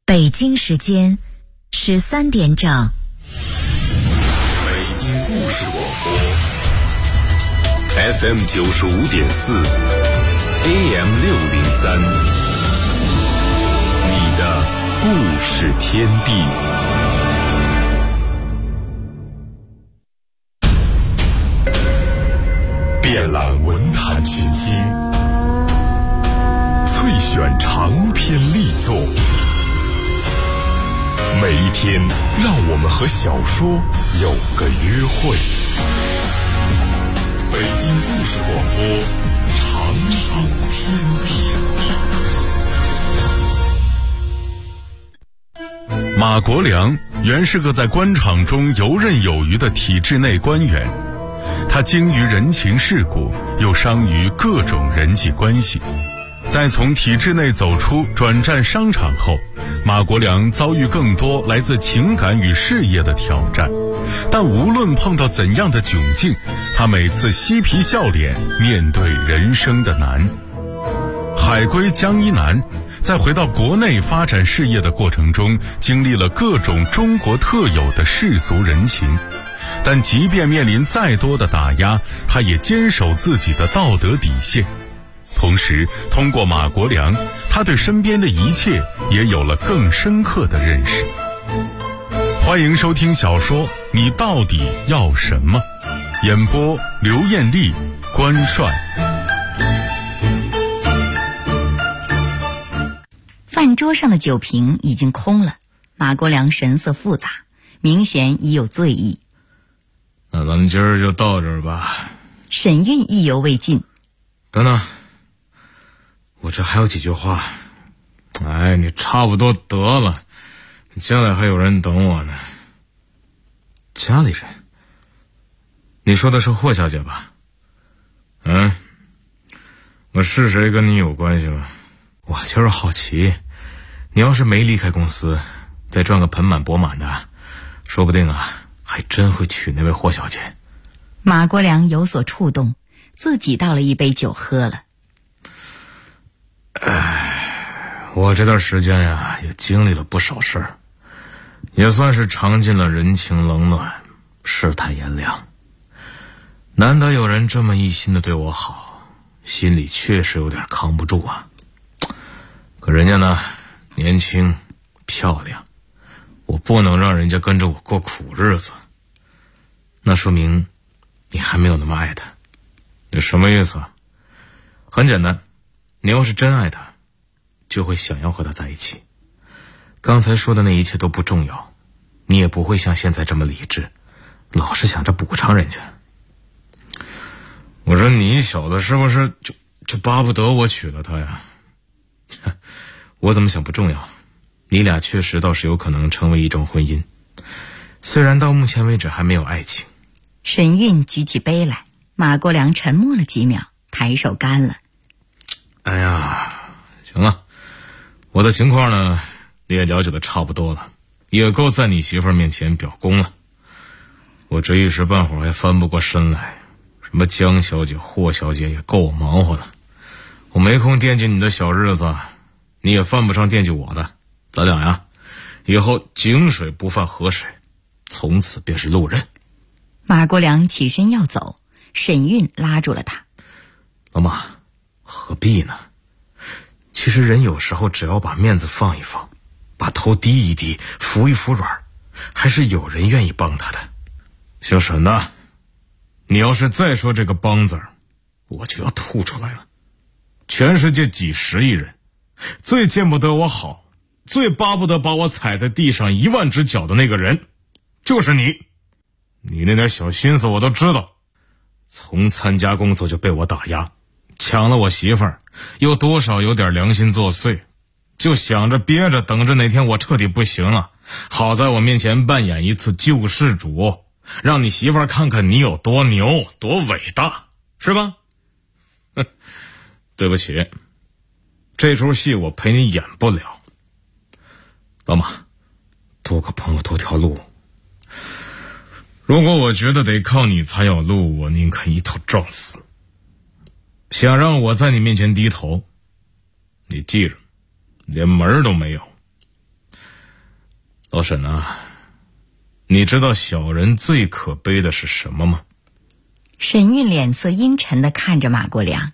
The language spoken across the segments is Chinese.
北京时间13点整。 北京故事广播 FM 95.4 AM 603，你的故事天地。遍览文坛群星，萃选长篇力作。每一天，让我们和小说有个约会。北京故事广播，长寿天地。 马国良原是个在官场中游刃有余的体制内官员，他精于人情世故，又商于各种人际关系。在从体制内走出转战商场后，马国良遭遇更多来自情感与事业的挑战，但无论碰到怎样的窘境，他每次嬉皮笑脸面对人生的难。海归江一南在回到国内发展事业的过程中，经历了各种中国特有的世俗人情，但即便面临再多的打压，他也坚守自己的道德底线。同时，通过马国良，他对身边的一切也有了更深刻的认识。欢迎收听小说《你到底要什么》，演播刘艳丽、关帅。 饭桌上的酒瓶已经空了，马国良神色复杂，明显已有醉意。 那咱们今儿就到这儿吧。 沈韵意犹未尽。 等等，我这还有几句话。哎，你差不多得了，家里还有人等我呢。家里人？你说的是霍小姐吧？我是谁跟你有关系吗？我就是好奇，你要是没离开公司，再赚个盆满钵满的，说不定还真会娶那位霍小姐。 马国良有所触动，自己倒了一杯酒喝了。 我这段时间也经历了不少事儿，也算是尝尽了人情冷暖，世态炎凉。难得有人这么一心的对我好，心里确实有点扛不住啊。可人家呢，年轻漂亮，我不能让人家跟着我过苦日子。那说明你还没有那么爱他。你什么意思啊？很简单，你要是真爱他，就会想要和他在一起。刚才说的那一切都不重要，你也不会像现在这么理智，老是想着补偿人家。我说你小子是不是就巴不得我娶了她呀？我怎么想不重要，你俩确实倒是有可能成为一种婚姻，虽然到目前为止还没有爱情。 沈韵举起杯来，马国良沉默了几秒，抬手干了。 哎呀，行了，我的情况呢，你也了解的差不多了，也够在你媳妇儿面前表功了。我这一时半会儿还翻不过身来，什么江小姐、霍小姐也够我忙活的。我没空惦记你的小日子，你也犯不上惦记我的。咱俩以后井水不犯河水，从此便是路人。 马国良起身要走，沈韵拉住了他。 老马，何必呢？其实人有时候只要把面子放一放，把头低一低，服一服软，还是有人愿意帮他的。小沈呐，你要是再说这个帮字儿，我就要吐出来了。全世界几十亿人，最见不得我好，最巴不得把我踩在地上1万只脚的那个人，就是你。你那点小心思我都知道，从参加工作就被我打压，抢了我媳妇儿，又多少有点良心作祟，就想着憋着等着哪天我彻底不行了，好在我面前扮演一次救世主，让你媳妇儿看看你有多牛多伟大，是吧？对不起，这出戏我陪你演不了。老马，多个朋友多条路，如果我觉得得靠你才有路，我宁肯一头撞死。想让我在你面前低头，你记着，连门都没有。 老沈啊，你知道小人最可悲的是什么吗？ 沈韵脸色阴沉地看着马国良。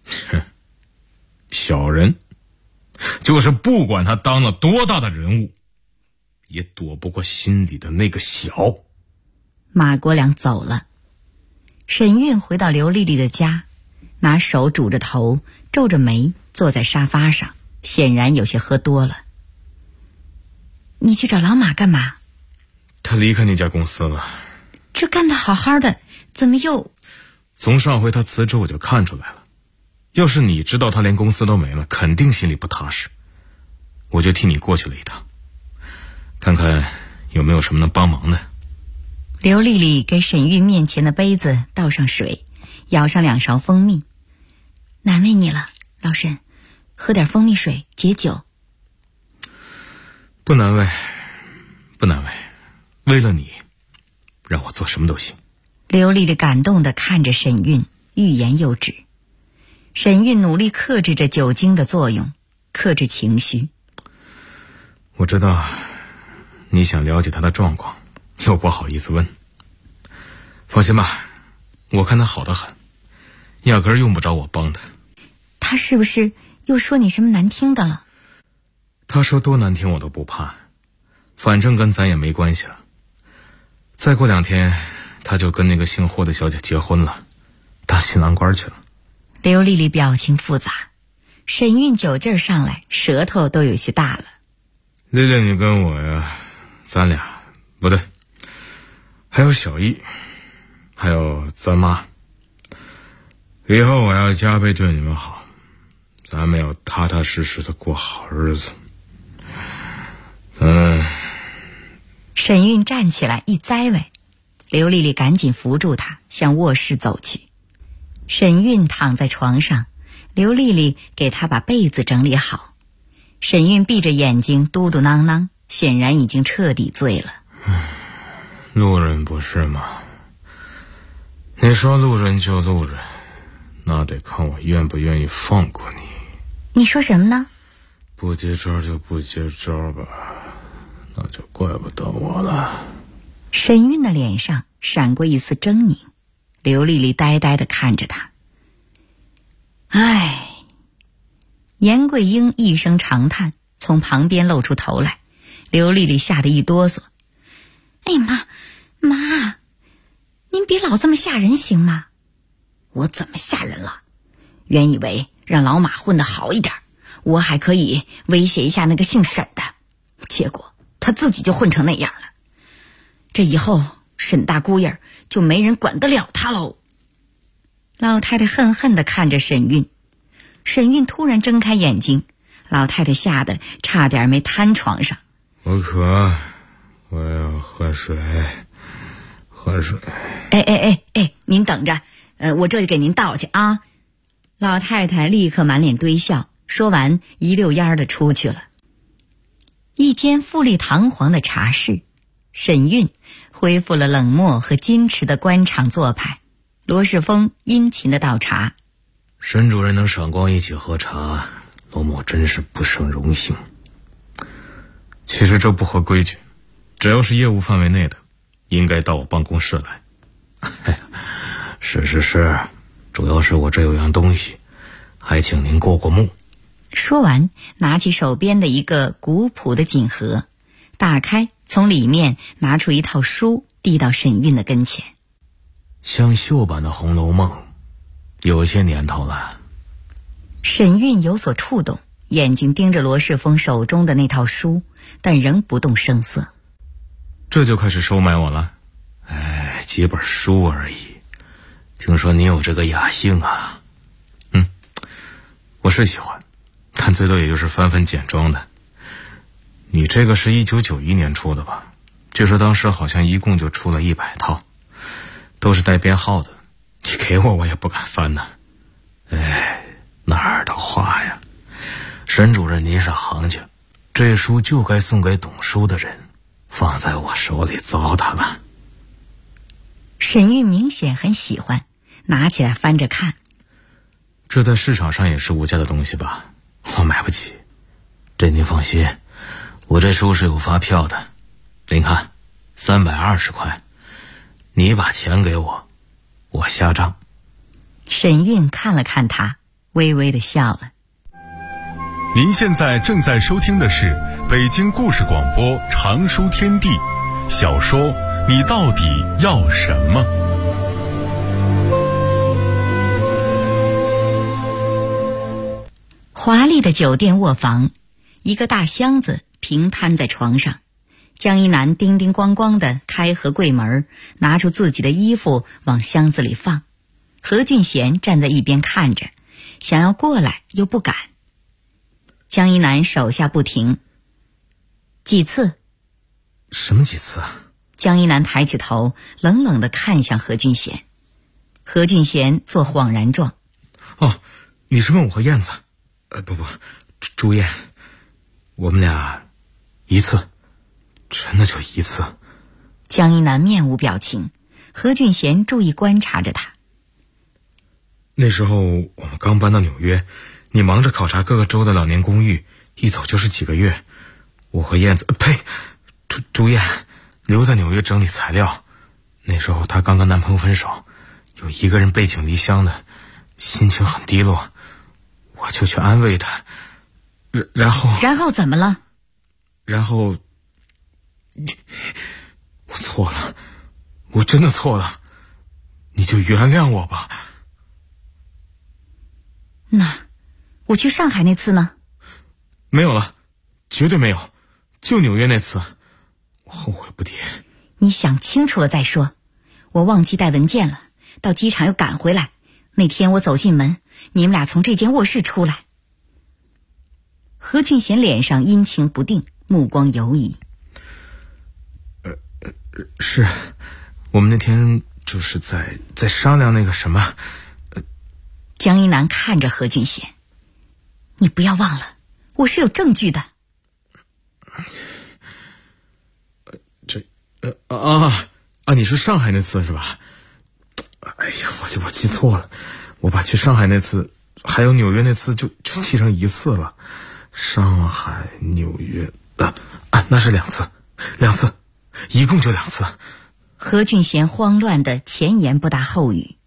小人就是不管他当了多大的人物，也躲不过心里的那个小。 马国良走了，沈韵回到刘丽丽的家，拿手拄着头，皱着眉坐在沙发上，显然有些喝多了。你去找老马干嘛？ 他离开那家公司了。 这干得好好的，怎么又…… 从上回他辞职我就看出来了，要是你知道他连公司都没了，肯定心里不踏实。我就替你过去了一趟，看看有没有什么能帮忙的。 刘丽丽给沈韵面前的杯子倒上水，舀上2勺蜂蜜。难为你了，老沈，喝点蜂蜜水解酒。 不难为，不难为，为了你，让我做什么都行。 刘丽丽感动地看着沈韵，欲言又止。沈韵努力克制着酒精的作用，克制情绪。 我知道你想了解他的状况，又不好意思问。放心吧，我看他好得很，压根儿用不着我帮他。 他是不是又说你什么难听的了？ 他说多难听我都不怕，反正跟咱也没关系了。再过2天他就跟那个姓霍的小姐结婚了，当新郎官去了。 刘丽丽表情复杂，沈韵酒劲儿上来，舌头都有些大了。 丽丽你跟我呀，咱俩不对，还有小易，还有咱妈，以后我要加倍对你们好，咱们要踏踏实实的过好日子。 沈韵站起来一栽崴，刘丽丽赶紧扶住她，向卧室走去。沈韵躺在床上，刘丽丽给她把被子整理好。沈韵闭着眼睛嘟嘟囔囔，显然已经彻底醉了。 路人不是吗？你说路人就路人，那得看我愿不愿意放过你。 你说什么呢？ 不接招就不接招吧，那就怪不得我了。 沈韵的脸上闪过一丝狰狞，刘丽丽呆呆地看着她。唉，严桂英一声长叹，从旁边露出头来。刘丽丽吓得一哆嗦。哎呀妈，您别老这么吓人行吗？我怎么吓人了？原以为让老马混得好一点，我还可以威胁一下那个姓沈的，结果他自己就混成那样了。这以后沈大姑爷就没人管得了他喽。老太太恨恨地看着沈韵。沈韵突然睁开眼睛，老太太吓得差点没瘫床上。 我渴，我要喝水，喝水。 哎，您等着，我这就给您倒去啊。老太太立刻满脸堆笑，说完一溜烟的出去了。一间富丽堂皇的茶室，沈韵恢复了冷漠和矜持的官场做派。罗世峰殷勤的倒茶。 沈主任能赏光一起喝茶，罗某真是不胜荣幸。其实这不合规矩，只要是业务范围内的，应该到我办公室来。是，主要是我这有样东西，还请您过过目。 说完，拿起手边的一个古朴的锦盒，打开，从里面拿出一套书，递到沈韵的跟前。 像旧版的《红楼梦》，有些年头了。 沈韵有所触动，眼睛盯着罗世峰手中的那套书，但仍不动声色。 这就开始收买我了？几本书而已。听说你有这个雅兴啊？我是喜欢，但最多也就是翻翻简装的。你这个是1991年出的吧？据说当时好像一共就出了100套，都是带编号的。你给我也不敢翻呢。哪儿的话呀，沈主任您是行家，这书就该送给懂书的人，放在我手里糟蹋了。 沈韵明显很喜欢，拿起来翻着看。 这在市场上也是无价的东西吧？我买不起。这您放心，我这书是有发票的， 您看，320块，你把钱给我，我下账。 沈韵看了看他，微微的笑了。 您现在正在收听的是北京故事广播长书天地小说《你到底要什么》。 华丽的酒店卧房，一个大箱子平摊在床上。江一南叮叮咣咣地开合柜门，拿出自己的衣服往箱子里放。何俊贤站在一边看着，想要过来又不敢。江一南手下不停。几次？ 什么几次啊？ 江一南抬起头，冷冷地看向何俊贤。何俊贤做恍然状。 哦，你是问我和燕子？不，朱燕，我们俩一次，真的就一次。 江一南面无表情，何俊贤注意观察着他。 那时候我们刚搬到纽约，你忙着考察各个州的老年公寓，一走就是几个月。我和燕子，朱燕留在纽约整理材料。那时候她刚跟男朋友分手，有一个人背井离乡的，心情很低落，我就去安慰她。然后怎么了？ 然后我错了，我真的错了，你就原谅我吧。 那我去上海那次呢？ 没有了，绝对没有，就纽约那次，我后悔不迭。 你想清楚了再说。我忘记带文件了，到机场又赶回来。那天我走进门，你们俩从这间卧室出来。何俊贤脸上阴晴不定，目光游移。 是我们那天就是在商量那个什么。 江一南看着何俊贤，你不要忘了，我是有证据的。 你是上海那次是吧？哎呀，我记错了，我把去上海那次还有纽约那次就记成一次了。上海、纽约那是两次，一共就2次。 何俊贤慌乱的前言不搭后语。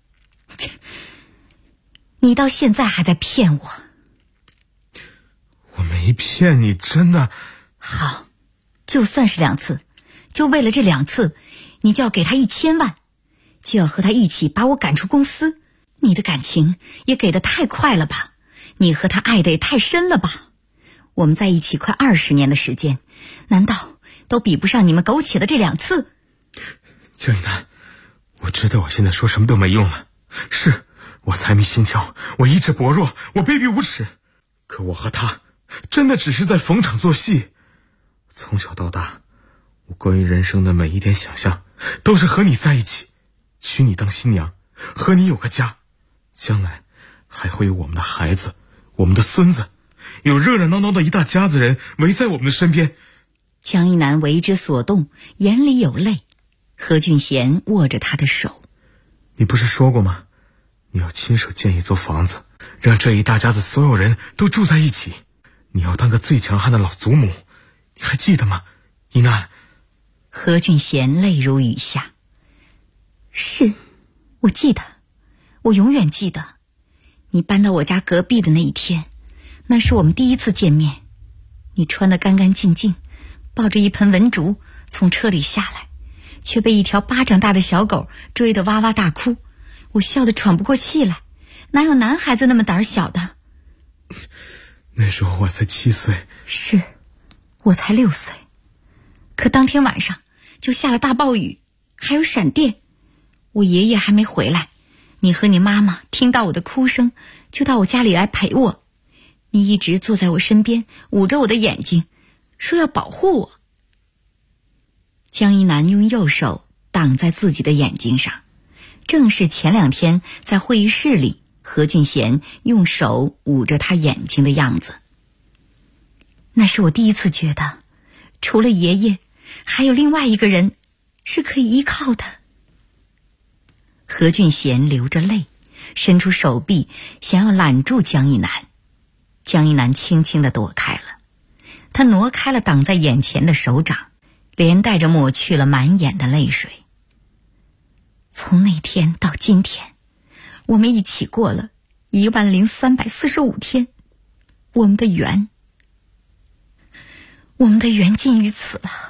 你到现在还在骗我？ 我没骗你，真的。 好，就算是2次，就为了这2次，你就要给他1000万，就要和他一起把我赶出公司。你的感情也给得太快了吧？你和他爱得也太深了吧？我们在一起快20年的时间，难道都比不上你们苟且的这2次？ 江一南，我知道我现在说什么都没用了，是我财迷心窍，我意志薄弱，我卑鄙无耻。可我和他真的只是在逢场作戏。从小到大，我关于人生的每一点想象都是和你在一起，娶你当新娘，和你有个家，将来还会有我们的孩子，我们的孙子，有热热闹闹的一大家子人围在我们的身边。 江一南为之所动，眼里有泪。何俊贤握着他的手。 你不是说过吗？你要亲手建一座房子，让这一大家子所有人都住在一起。你要当个最强悍的老祖母，你还记得吗？一南。 何俊贤泪如雨下。是，我记得，我永远记得。你搬到我家隔壁的那一天，那是我们第一次见面。你穿得干干净净，抱着一盆文竹从车里下来，却被一条巴掌大的小狗追得哇哇大哭。我笑得喘不过气来，哪有男孩子那么胆小的？ 那时候我才7岁。 是，我才6岁。可当天晚上就下了大暴雨，还有闪电。我爷爷还没回来，你和你妈妈听到我的哭声，就到我家里来陪我。你一直坐在我身边，捂着我的眼睛，说要保护我。江一南用右手挡在自己的眼睛上，正是前2天在会议室里何俊贤用手捂着他眼睛的样子。那是我第一次觉得，除了爷爷，还有另外一个人是可以依靠的。何俊贤流着泪，伸出手臂想要揽住江一南。江一南轻轻地躲开了，他挪开了挡在眼前的手掌， 连带着抹去了满眼的泪水。从那天到今天，我们一起过了10345天，我们的缘尽于此了。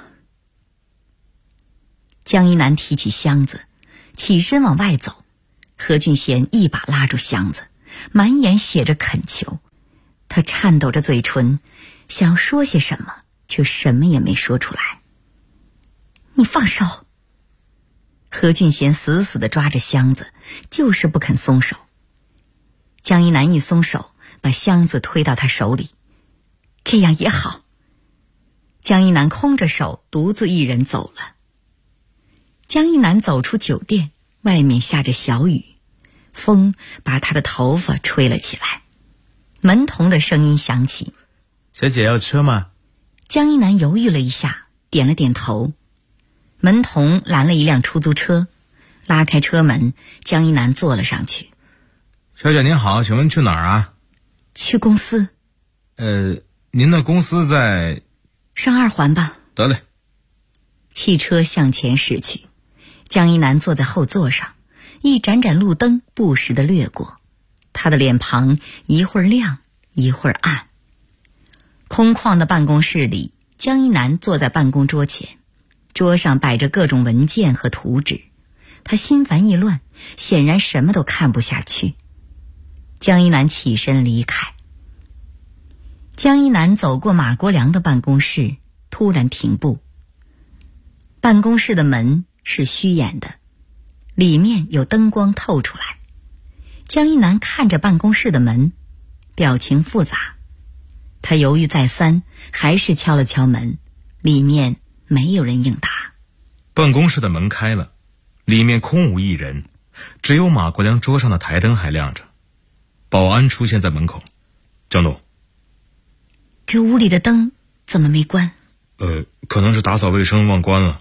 江一南提起箱子，起身往外走，何俊贤一把拉住箱子，满眼写着恳求。他颤抖着嘴唇，想说些什么，却什么也没说出来。你放手！何俊贤死死地抓着箱子，就是不肯松手。江一南一松手，把箱子推到他手里。这样也好。江一南空着手，独自一人走了。江一南走出酒店，外面下着小雨，风把他的头发吹了起来。门童的声音响起： 小姐要车吗？ 江一南犹豫了一下，点了点头。门童拦了一辆出租车，拉开车门，江一南坐了上去。 小姐您好，请问去哪儿啊？ 去公司。 您的公司在…… 上2环吧。 得嘞。 汽车向前驶去，江一南坐在后座上，一盏盏路灯不时地掠过，他的脸庞一会儿亮一会儿暗。空旷的办公室里，江一南坐在办公桌前，桌上摆着各种文件和图纸，他心烦意乱，显然什么都看不下去。江一南起身离开。江一南走过马国良的办公室，突然停步。办公室的门是虚掩的，里面有灯光透出来。江一南看着办公室的门，表情复杂。他犹豫再三，还是敲了敲门，里面没有人应答。 办公室的门开了，里面空无一人，只有马国良桌上的台灯还亮着。保安出现在门口：江董， 这屋里的灯怎么没关？ 可能是打扫卫生忘关了。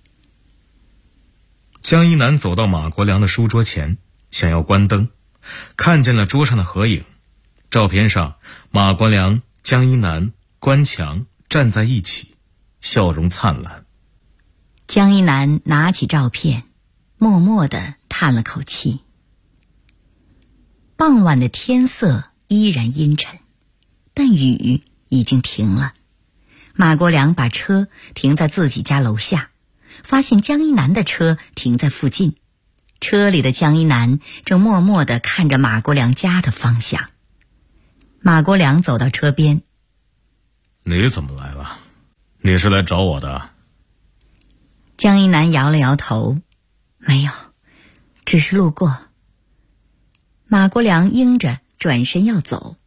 江一南走到马国良的书桌前，想要关灯，看见了桌上的合影。照片上，马国良、江一南、关强站在一起，笑容灿烂。 江一南拿起照片，默默地叹了口气。傍晚的天色依然阴沉，但雨已经停了。马国良把车停在自己家楼下，发现江一南的车停在附近，车里的江一南正默默地看着马国良家的方向。马国良走到车边： 你怎么来了？你是来找我的？ 江一南摇了摇头：没有，只是路过。马国良应着，转身要走。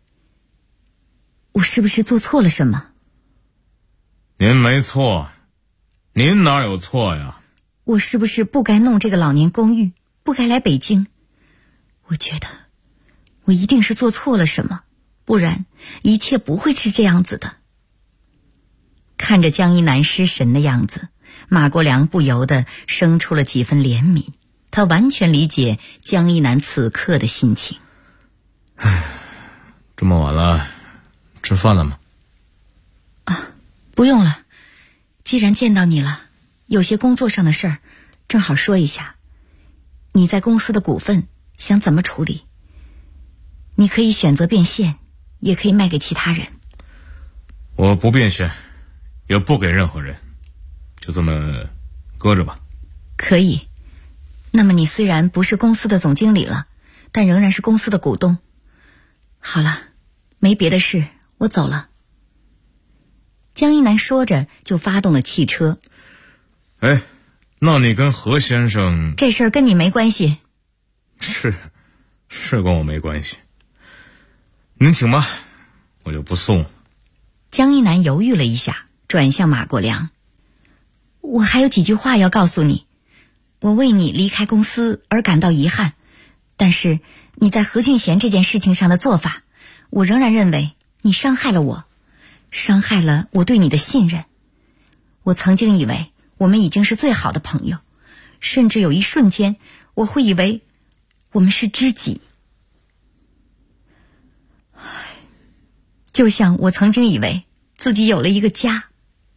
我是不是做错了什么？ 您没错，您哪有错呀？ 我是不是不该弄这个老年公寓，不该来北京？我觉得我一定是做错了什么，不然一切不会是这样子的。看着江一南失神的样子，马国良不由得生出了几分怜悯，他完全理解江一南此刻的心情。 这么晚了，吃饭了吗？ 不用了，既然见到你了，有些工作上的事儿，正好说一下。你在公司的股份想怎么处理？你可以选择变现，也可以卖给其他人。 我不变现，也不给任何人，就这么搁着吧。 可以。那么你虽然不是公司的总经理了，但仍然是公司的股东。好了，没别的事，我走了。江一南说着就发动了汽车。 那你跟何先生…… 这事儿跟你没关系。 是跟我没关系。您请吧，我就不送了。 江一南犹豫了一下，转向马国良：我还有几句话要告诉你。我为你离开公司而感到遗憾，但是你在何俊贤这件事情上的做法，我仍然认为你伤害了我，伤害了我对你的信任。我曾经以为我们已经是最好的朋友，甚至有一瞬间我会以为我们是知己。就像我曾经以为自己有了一个家，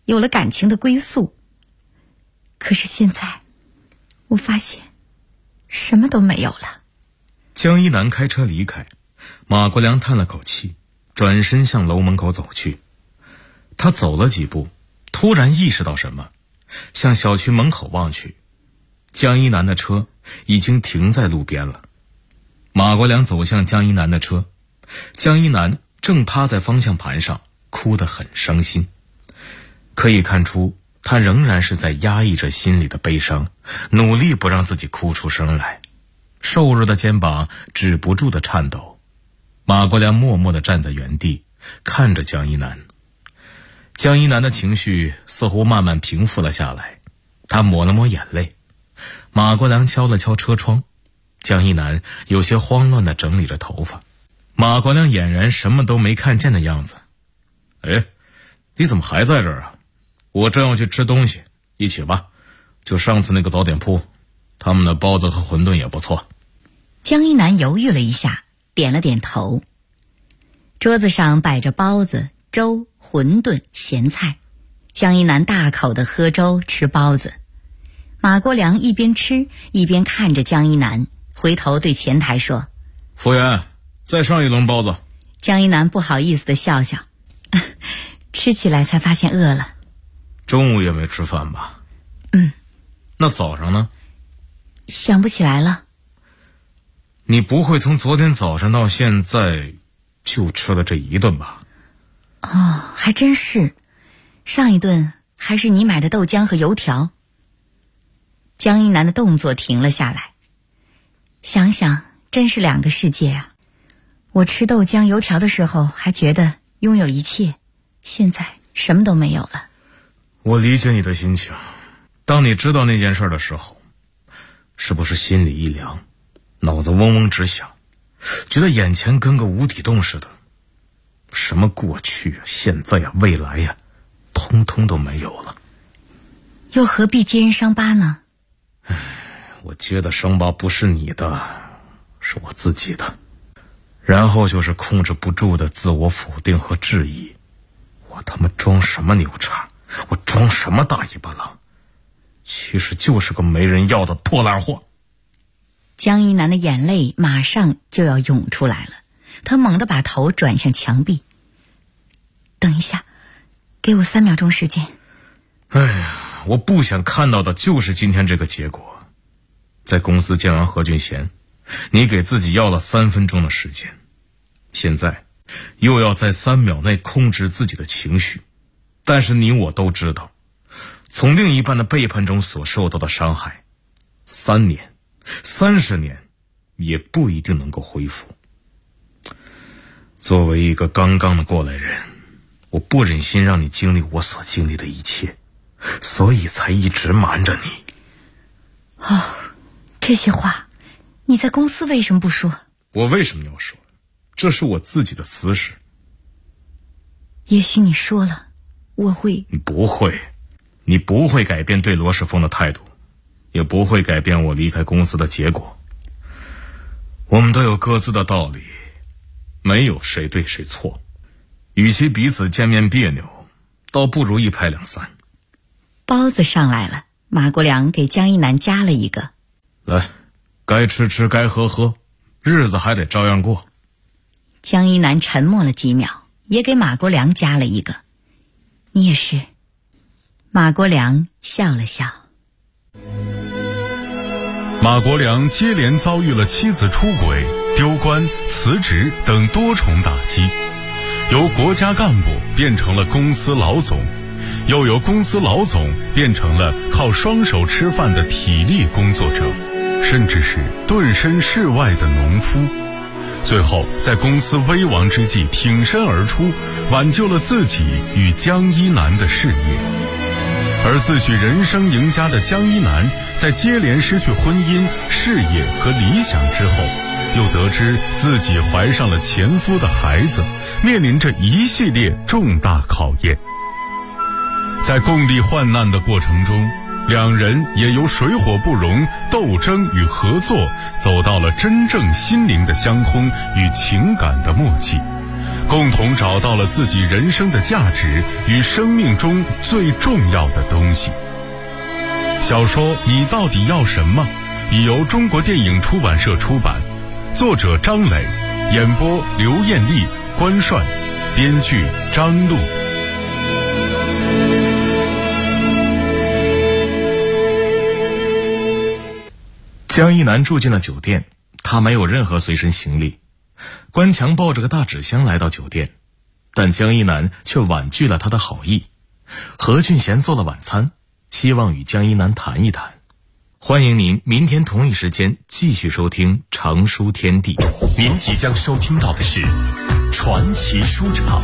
有了感情的归宿。可是现在，我发现什么都没有了。 江一南开车离开，马国良叹了口气，转身向楼门口走去。他走了几步，突然意识到什么，向小区门口望去，江一南的车已经停在路边了。马国良走向江一南的车，江一南正趴在方向盘上，哭得很伤心。可以看出，他仍然是在压抑着心里的悲伤，努力不让自己哭出声来。瘦弱的肩膀止不住的颤抖。马国良默默地站在原地，看着江一南。江一南的情绪似乎慢慢平复了下来，他抹了抹眼泪。马国良敲了敲车窗，江一南有些慌乱地整理着头发。马国良俨然什么都没看见的样子。哎，你怎么还在这儿啊？我正要去吃东西，一起吧。就上次那个早点铺，他们的包子和馄饨也不错。 江一南犹豫了一下，点了点头。桌子上摆着包子、粥、馄饨、咸菜。江一南大口地喝粥吃包子。马国良一边吃一边看着江一南，回头对前台说： 服务员，再上一笼包子。 江一南不好意思地笑笑，吃起来才发现饿了。 中午也没吃饭吧？那早上呢？ 想不起来了。 你不会从昨天早上到现在就吃了这一顿吧？ 哦，还真是。上一顿还是你买的豆浆和油条。江一南的动作停了下来，想想真是两个世界啊。我吃豆浆油条的时候还觉得拥有一切，现在什么都没有了。 我理解你的心情。当你知道那件事的时候，是不是心里一凉，脑子嗡嗡直响，觉得眼前跟个无底洞似的，什么过去啊、现在啊、未来呀、通通都没有了。 又何必揭人伤疤呢？ 我揭的伤疤不是你的，是我自己的。然后就是控制不住的自我否定和质疑。我他妈装什么牛叉？我装什么大尾巴狼？其实就是个没人要的破烂货。 江一南的眼泪马上就要涌出来了，他猛地把头转向墙壁。等一下，给我3秒钟时间。 哎呀，我不想看到的就是今天这个结果。在公司见完何俊贤，你给自己要了3分钟的时间，现在又要在3秒内控制自己的情绪。但是你我都知道，从另一半的背叛中所受到的伤害，3年、30年也不一定能够恢复。作为一个刚刚的过来人，我不忍心让你经历我所经历的一切，所以才一直瞒着你。 哦，这些话你在公司为什么不说？ 我为什么要说？这是我自己的私事。 也许你说了，我会…… 不会，你不会改变对罗世峰的态度，也不会改变我离开公司的结果。我们都有各自的道理，没有谁对谁错。与其彼此见面别扭，倒不如一拍两散。 包子上来了，马国良给江一南夹了一个。 来，该吃吃，该喝喝，日子还得照样过。 江一南沉默了几秒，也给马国良夹了一个。你也是。马国良笑了笑。 马国良接连遭遇了妻子出轨、丢官、辞职等多重打击，由国家干部变成了公司老总，又由公司老总变成了靠双手吃饭的体力工作者，甚至是顿身事外的农夫。最后在公司危亡之际挺身而出，挽救了自己与江一南的事业。而自诩人生赢家的江一南，在接连失去婚姻、事业和理想之后，又得知自己怀上了前夫的孩子，面临着一系列重大考验。在共历患难的过程中，两人也由水火不容、斗争与合作，走到了真正心灵的相通与情感的默契， 共同找到了自己人生的价值与生命中最重要的东西。小说《你到底要什么》已由中国电影出版社出版，作者张磊，演播刘艳丽、关涮，编剧张璐。 江一南住进了酒店，他没有任何随身行李。关强抱着个大纸箱来到酒店，但江一南却婉拒了他的好意。何俊贤做了晚餐，希望与江一南谈一谈。欢迎您明天同一时间继续收听长书天地。 您即将收听到的是传奇书场。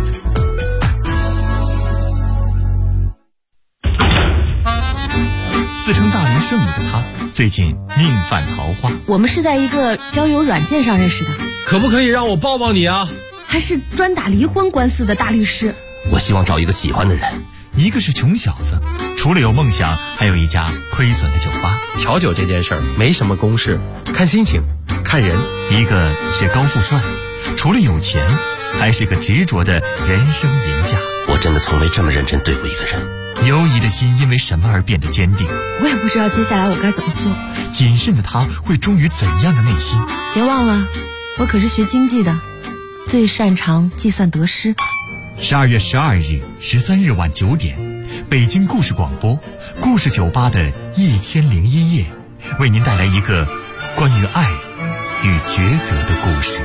自称大龄剩女的她，最近命犯桃花。 我们是在一个交友软件上认识的。 可不可以让我抱抱你啊？ 还是专打离婚官司的大律师。 我希望找一个喜欢的人。 一个是穷小子，除了有梦想，还有一家亏损的酒吧。 调酒这件事儿没什么公式，看心情，看人。 一个是高富帅，除了有钱，还是个执着的人生赢家。 我真的从没这么认真对过一个人。 犹疑的心因为什么而变得坚定？ 我也不知道接下来我该怎么做。 谨慎的他会忠于怎样的内心？ 别忘了，我可是学经济的，最擅长计算得失。 12月12日、13日晚9点，北京故事广播故事酒吧的1001夜，为您带来一个关于爱与抉择的故事。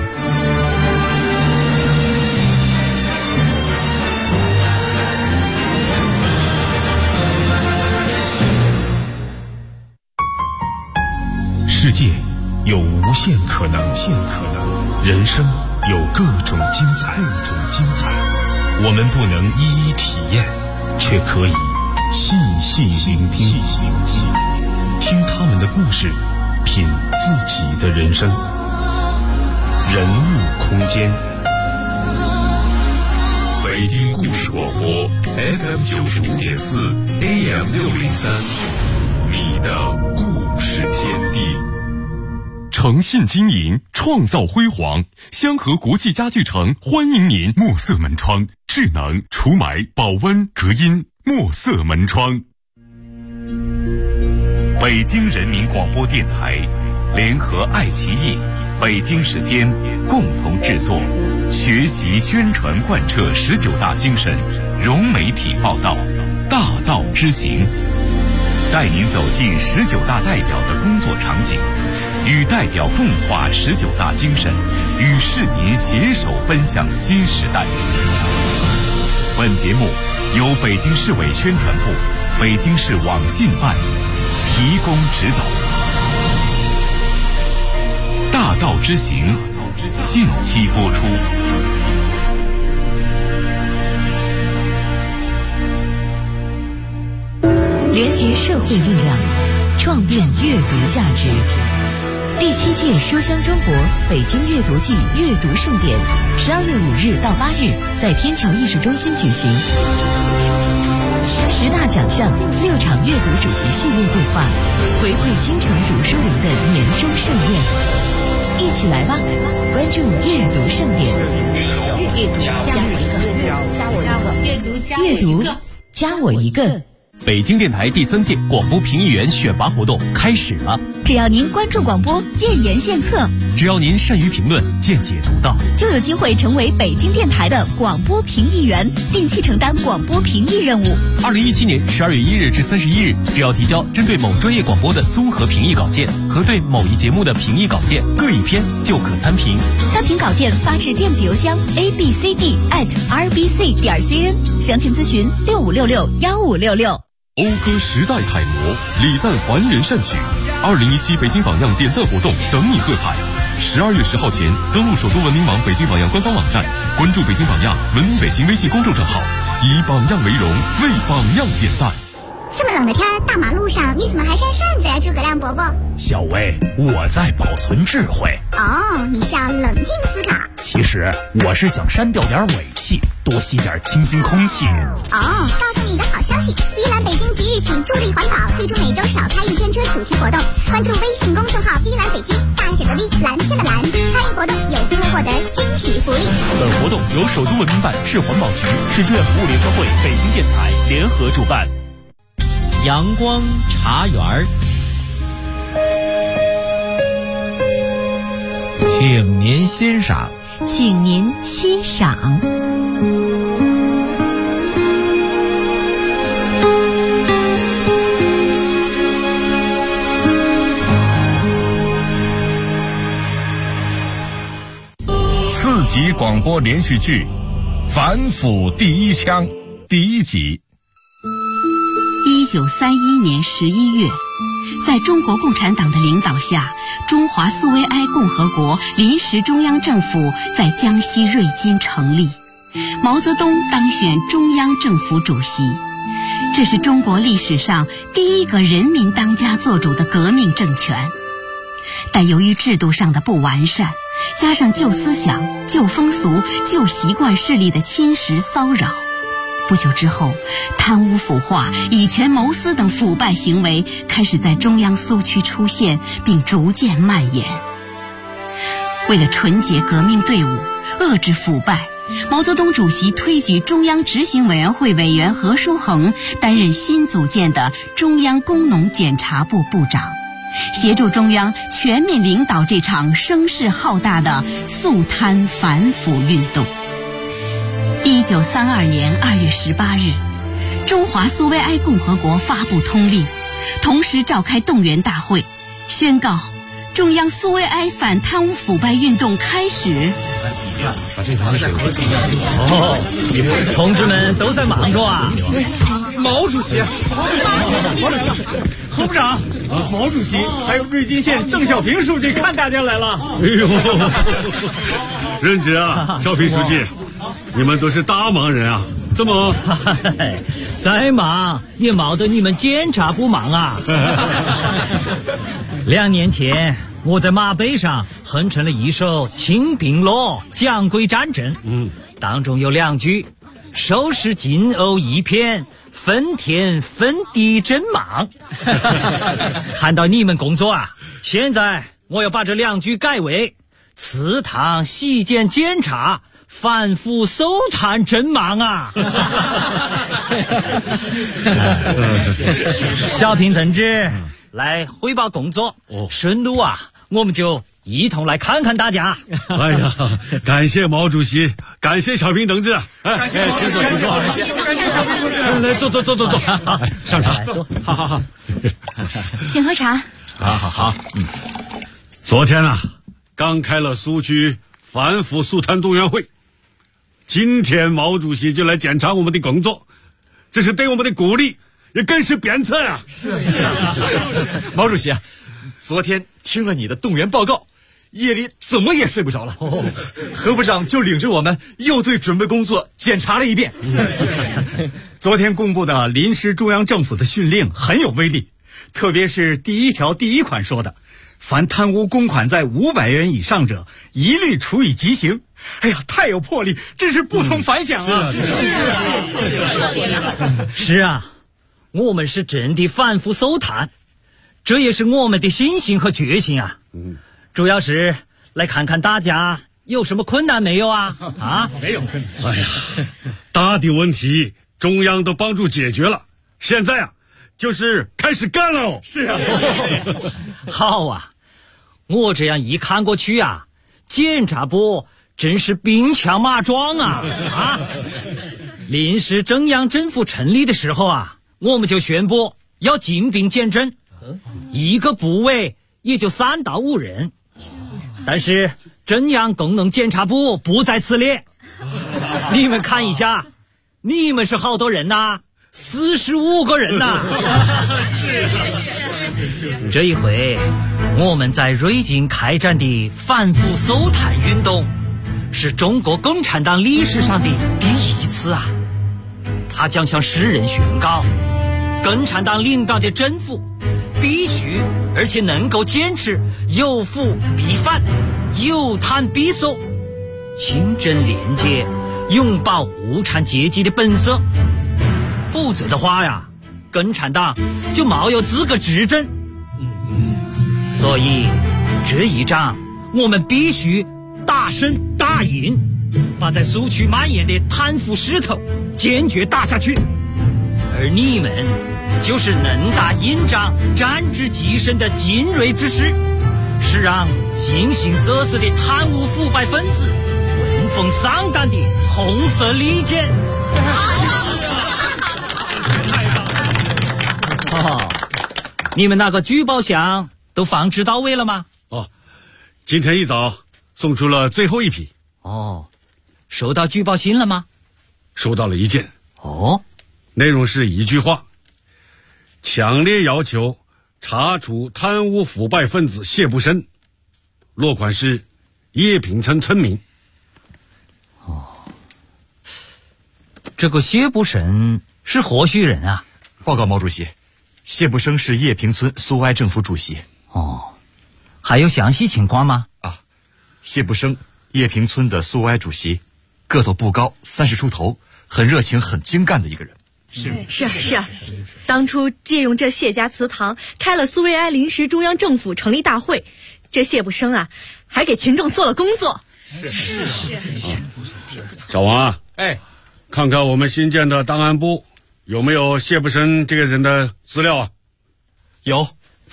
世界有无限可能，人生有各种精彩。我们不能一一体验，却可以细细聆听，听他们的故事，品自己的人生。人物空间，北京故事广播 FM 95.4 AM 603，你的故事天地。诚信经营，创造辉煌。香河国际家具城欢迎您。墨色门窗，智能除霾、保温、隔音。墨色门窗。北京人民广播电台联合爱奇艺、北京时间共同制作，学习宣传贯彻19大精神，融媒体报道，大道之行，带您走进19大代表的工作场景，与代表共话19大精神，与市民携手奔向新时代。本节目由北京市委宣传部、北京市网信办提供指导。大道之行，近期播出。 连结社会力量，创变阅读价值。第7届书香中国北京阅读季阅读盛典，12月5日到8日在天桥艺术中心举行。10大奖项，6场阅读主题系列对话，回馈京城读书人的年终盛宴。一起来吧，关注阅读盛典。阅读加我一个。 北京电台第3届广播评议员选拔活动开始了。 只要您关注广播，建言献策； 只要您善于评论，见解独到， 就有机会成为北京电台的广播评议员，定期承担广播评议任务。 2017年12月1日至31日，只要提交针对某专业广播的综合评议稿件和对某一节目的评议稿件各一篇，就可参评。 参评稿件发至电子邮箱 abcd@rbc.cn， 详情咨询65661566。 讴歌时代楷模，礼赞凡人善举。2017北京榜样点赞活动等你喝彩。12月10号前登录首都文明网北京榜样官方网站，关注北京榜样文明北京微信公众账号，以榜样为荣，为榜样点赞。 这么冷的天，大马路上你怎么还扇扇子呀，诸葛亮伯伯？ 小薇，我在保存智慧。 哦，你是要冷静思考。 其实我是想删掉点尾气，多吸点清新空气。 哦，告诉你一个好消息，碧蓝北京即日起助力环保，推出每周少开1天车主题活动。关注微信公众号碧蓝北京，大写的 V， 蓝天的蓝，参与活动有机会获得惊喜福利。 本活动由首都文明办、市环保局、市志愿服务联合会、北京电台联合主办。 阳光茶园儿，请您欣赏。 请您欣赏。 4集广播连续剧《反腐第一枪》第1集。 1931年11月，在中国共产党的领导下，中华苏维埃共和国临时中央政府在江西瑞金成立，毛泽东当选中央政府主席。这是中国历史上第一个人民当家作主的革命政权。但由于制度上的不完善，加上旧思想、旧风俗、旧习惯势力的侵蚀骚扰，不久之后，贪污腐化、以权谋私等腐败行为开始在中央苏区出现，并逐渐蔓延。为了纯洁革命队伍，遏制腐败，毛泽东主席推举中央执行委员会委员何书衡担任新组建的中央工农检察部部长，协助中央全面领导这场声势浩大的肃贪反腐运动。1932年2月18日，中华苏维埃共和国发布通令，同时召开动员大会，宣告中央苏维埃反贪污腐败运动开始。 同志们都在忙着啊！ 毛主席，何部长，毛主席，还有瑞金县邓小平书记看大家来了。 哎呦，任职啊，小平书记，你们都是大忙人啊，怎么？ 再忙也冇得你们检察部忙啊！2年前，我在马背上哼成了一首《清兵罗》，讲归战争。当中有2句：收拾金瓯一片，分田分地真忙。看到你们工作啊，现在我要把这2句改为：祠堂细检检查，反腐搜贪真忙啊！小平同志来汇报工作，顺路啊，我们就一同来看看大家。 哎呀，感谢毛主席，感谢小平同志。哎，请坐，请坐， 感谢小平同志。 来，坐，上茶。好， 请喝茶。 好。昨天啊，刚开了苏区反腐肃贪动员会，今天毛主席就来检查我们的工作，这是对我们的鼓励，也更是鞭策啊！ 是毛主席啊，昨天听了你的动员报告，夜里怎么也睡不着了。何部长就领着我们又对准备工作检查了一遍。昨天公布的临时中央政府的训令很有威力，特别是第1条第1款说的，凡贪污公款在500元以上者，一律处以极刑。哎呀，太有魄力，真是不同凡响啊！ 是啊，我们是真的反腐搜贪，这也是我们的信心和决心啊。主要是来看看大家有什么困难没有啊？ 没有困难。 哎呀，大的问题中央都帮助解决了，现在啊，就是开始干了。 是啊， 好啊，我这样一看过去啊，检察部真是兵强马壮啊！临时中央政府成立的时候啊，我们就宣布要精兵简政，一个部委也就3到5人。但是中央工农检察部不在此列。你们看一下，你们是好多人呐，45个人呐。这一回我们在瑞金开展的反腐搜贪运动，是中国共产党历史上的第1次啊！它将向世人宣告，共产党领导的政府必须而且能够坚持有腐必反、有贪必搜，清正廉洁，拥抱无产阶级的本色。 否则的话呀，共产党就没有资格执政。所以这一仗我们必须大胜大赢，把在苏区蔓延的贪腐势头坚决打下去。而你们就是能打硬仗、战之极深的精锐之士，是让形形色色的贪污腐败分子闻风丧胆的红色利剑。你们那个举报箱都放置到位了吗？ 今天一早送出了最后一批。 收到举报信了吗？ 收到了一件。内容是一句话：强烈要求查处贪污腐败分子谢不生，落款是叶平村村民。 这个谢不生是何许人啊？ 报告毛主席，谢不生是叶平村苏维埃政府主席。 还有详细情况吗？ 谢不生，叶平村的苏维埃主席，个头不高，30出头，很热情很精干的一个人。 是啊，当初借用这谢家祠堂开了苏维埃临时中央政府成立大会，这谢不生啊还给群众做了工作。是小王啊，看看我们新建的档案部有没有谢不生这个人的资料啊？ 有。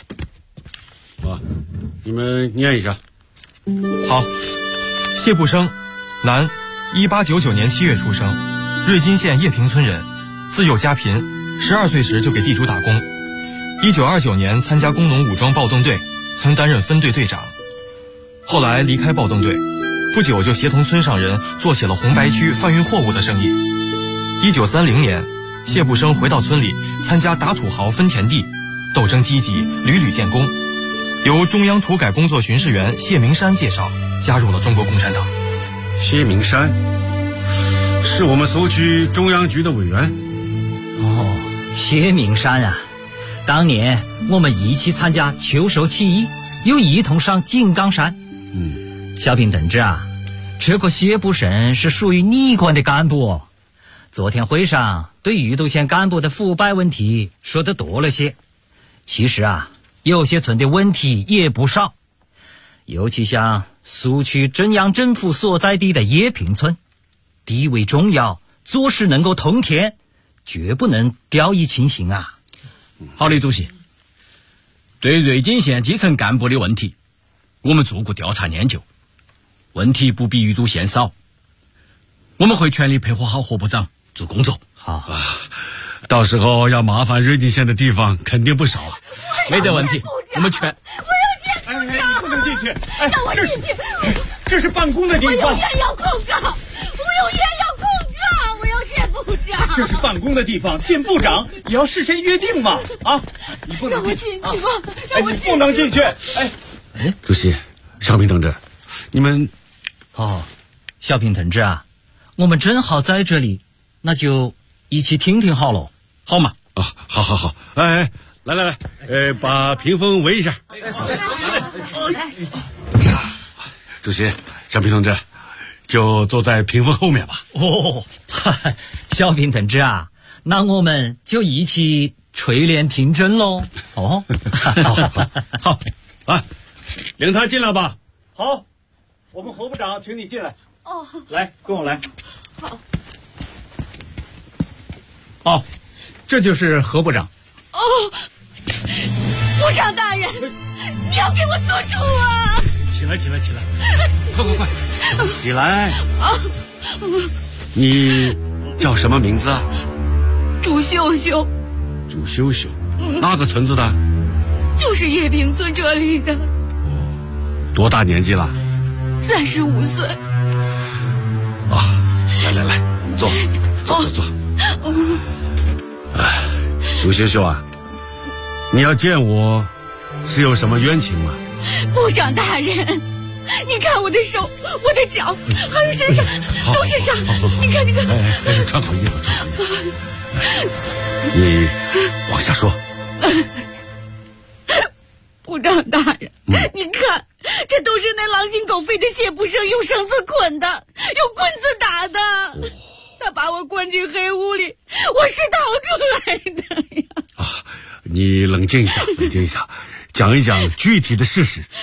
你们念一下。 好，谢不生，男，1899年7月出生，瑞金县叶平村人，自幼家贫，12岁时就给地主打工。1929年参加工农武装暴动队，曾担任分队队长。后来离开暴动队，不久就协同村上人做起了红白区贩运货物的生意。1930年，谢不生回到村里参加打土豪分田地，斗争积极，屡屡建功。由中央土改工作巡视员谢明山介绍，加入了中国共产党。 谢明山是我们苏区中央局的委员。 谢明山啊，当年我们一起参加秋收起义，又一同上井冈山。小平同志啊，这个谢不生是属于你管的干部哦。昨天会上对余都县干部的腐败问题说得多了些，其实啊，有些村的问题也不少，尤其像苏区中央政府所在地的叶平村，地位重要，做事能够通天，绝不能掉以轻心啊。 好的，主席，对瑞金县基层干部的问题，我们做过调查研究，问题不比余都县少，我们会全力配合好何部长做工作。 好到时候要麻烦瑞金县的地方肯定不少啊。 没得问题，我们全。 不能进去！让我进去！这是办公的地方。 我有冤要控告，我要见部长。 这是办公的地方，见部长也要事先约定嘛！你不能进去吗？ 你不能进去！ 主席，小平同志，你们小平同志啊，我们正好在这里，那就一起听听好了，好吗？ 好，来，把屏风围一下。主席，小平同志，就坐在屏风后面吧。 小平同志啊，那我们就一起垂帘听政喽。 好，领他进来吧。 好，我们何部长请你进来。来，跟我来。 好。这就是何部长。 部长大人，你要给我做主啊！ 起来，快，起来！你叫什么名字啊？ 朱秀秀。 朱秀秀，哪个村子的？ 就是叶平村这里的。 多大年纪了 ？35岁。 来，坐。朱秀秀啊，你要见我是有什么冤情吗？ 部长大人，你看我的手，我的脚，还有身上都是伤，你看。 穿好衣服。你往下说。 部长大人，你看，这都是那狼心狗肺的谢不生用绳子捆的，用棍子打的。他把我关进黑屋里， 我是逃出来的呀。 你冷静一下，冷静一下，讲一讲具体的事实。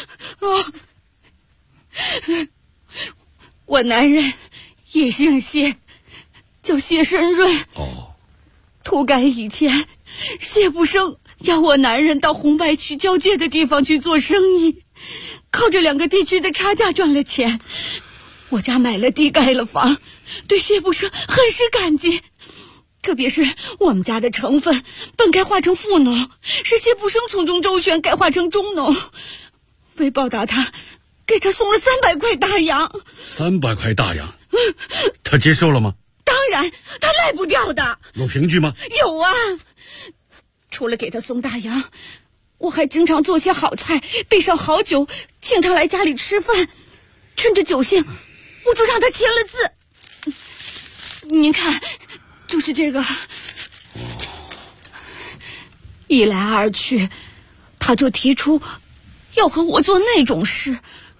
我男人也姓谢，叫谢申润。土改以前，谢不生让我男人到红白区交界的地方去做生意，靠这2个地区的差价赚了钱。我家买了地盖了房，对谢不生很是感激。特别是我们家的成分本该划成副农，是谢不生从中周旋改划成中农。为报答他，给他送了300块大洋。 300块大洋，他接受了吗？ 当然，他赖不掉的。 有凭据吗？ 有啊。除了给他送大洋，我还经常做些好菜，备上好酒，请他来家里吃饭。趁着酒兴，我就让他签了字。您看，就是这个。一来二去，他就提出要和我做那种事。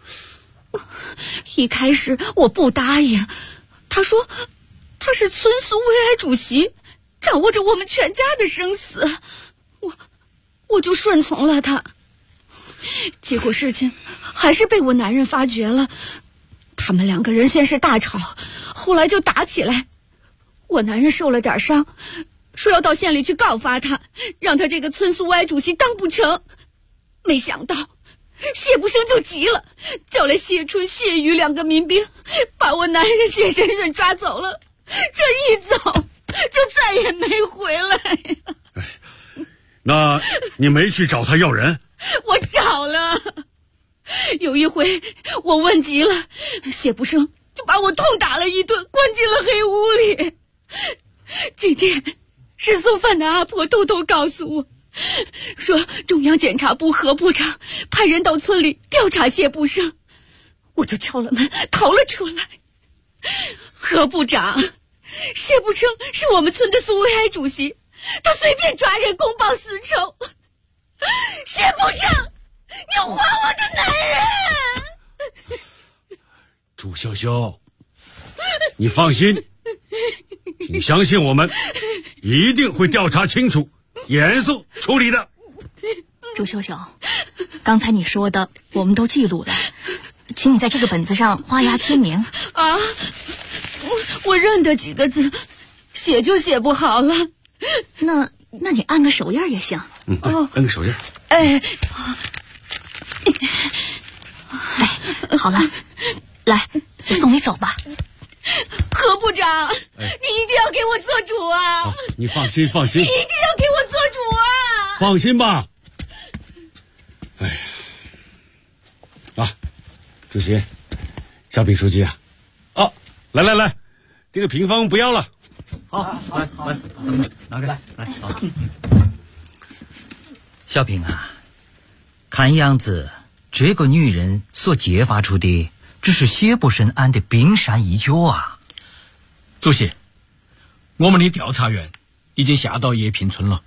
一开始我不答应，他说他是村苏维埃主席，掌握着我们全家的生死，我就顺从了他。结果事情还是被我男人发觉了，他们2个人先是大吵，后来就打起来。我男人受了点伤，说要到县里去告发他，让他这个村苏维埃主席当不成。没想到谢不生就急了，叫来谢春、谢宇2个民兵，把我男人谢申润抓走了。这一走就再也没回来。 那你没去找他要人？ 我找了，有一回我问急了，谢不生就把我痛打了一顿，关进了黑屋里。今天是送饭的阿婆偷偷告诉我，说中央检察部何部长派人到村里调查谢不生，我就敲了门逃了出来。何部长，谢不生是我们村的苏维埃主席，他随便抓人公报私仇。谢不生，你还我的男人！ 朱潇潇，你放心，请相信我们，一定会调查清楚，严肃处理的。 朱秀秀，刚才你说的我们都记录了，请你在这个本子上画押签名。 啊，我认得几个字，写就写不好了。 那你按个手印也行。 按个手印。 哎，好了，来，我送你走吧。 何部长，你一定要给我做主啊！ 你放心，放心， 你一定要给我做主啊！ 放心吧。主席，小丙书记啊，来，这个屏风不要了。 好，来，拿来，好。小平啊，看样子这个女人所揭发出的只是谢不生案的冰山一角啊。 主席，我们的调查员已经下到叶平村了。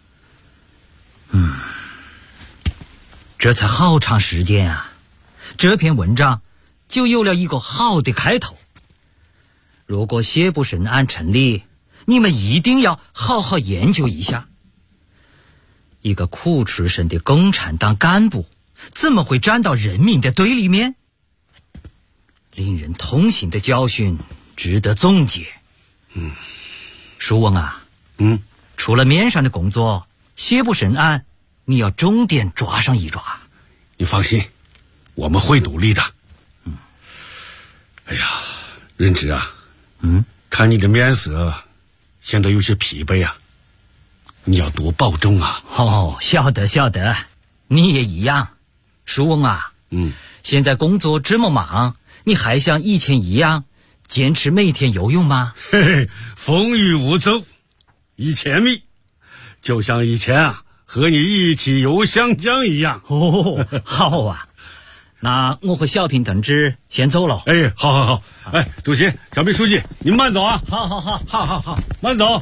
这才好长时间啊，这篇文章就有了一个好的开头。如果谢不生案成立，你们一定要好好研究一下。一个苦出身的共产党干部怎么会站到人民的对立面？令人痛心的教训值得总结。书翁啊，除了面上的工作，谢不生案你要重点抓上一抓。 你放心，我们会努力的。哎呀，任职啊，看你的面色显得有些疲惫啊，你要多保重啊。 晓得，你也一样。书翁啊，现在工作这么忙，你还像以前一样坚持每天游泳吗？ 风雨无阻，一千米，就像以前啊和你一起游湘江一样。 好啊，那我和小平同志先走了。 好。主席，小平书记，您慢走啊。 好， 慢走。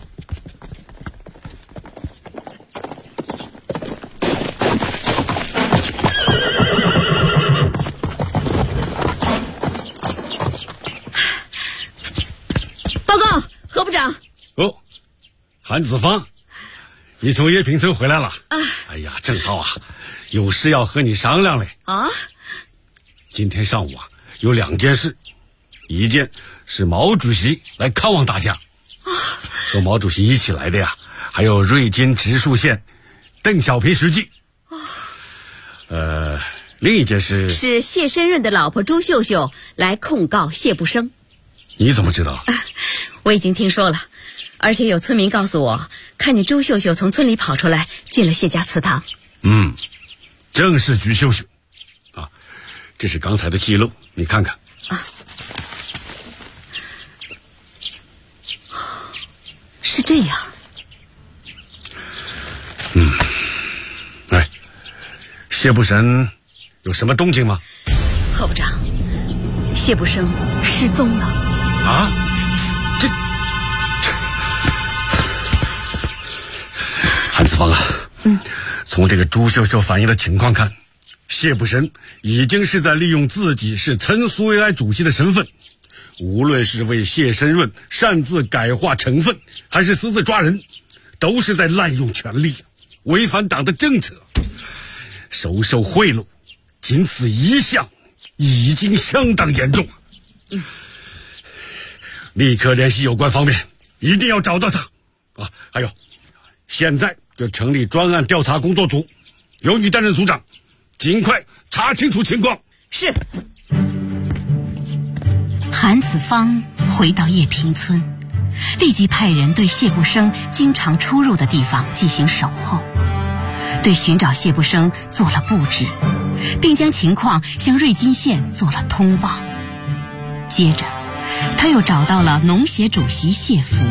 报告，何部长。 韩子芳，你从叶平村回来了？哎呀，正好啊，有事要和你商量嘞。 啊？ 今天上午啊，有2件事，一件是毛主席来看望大家，和毛主席一起来的呀，还有瑞金植树县邓小平书记。另一件事是谢申润的老婆朱秀秀来控告谢不生。 你怎么知道？ 我已经听说了，而且有村民告诉我，看见朱秀秀从村里跑出来，进了谢家祠堂。 正是朱秀秀啊，这是刚才的记录，你看看。 是这样。 谢不生有什么动静吗？ 贺部长，谢不生失踪了。 啊？韩子芳啊，从这个朱秀秀反映的情况看，谢不生已经是在利用自己是村苏维埃主席的身份，无论是为谢申润擅自改划成分，还是私自抓人，都是在滥用权力，违反党的政策，收受贿赂，仅此一项已经相当严重。立刻联系有关方面，一定要找到他啊！还有，现在就成立专案调查工作组，由你担任组长，尽快查清楚情况。 是。 韩子芳回到叶平村，立即派人对谢不生经常出入的地方进行守候，对寻找谢不生做了布置，并将情况向瑞金县做了通报。接着他又找到了农协主席谢福。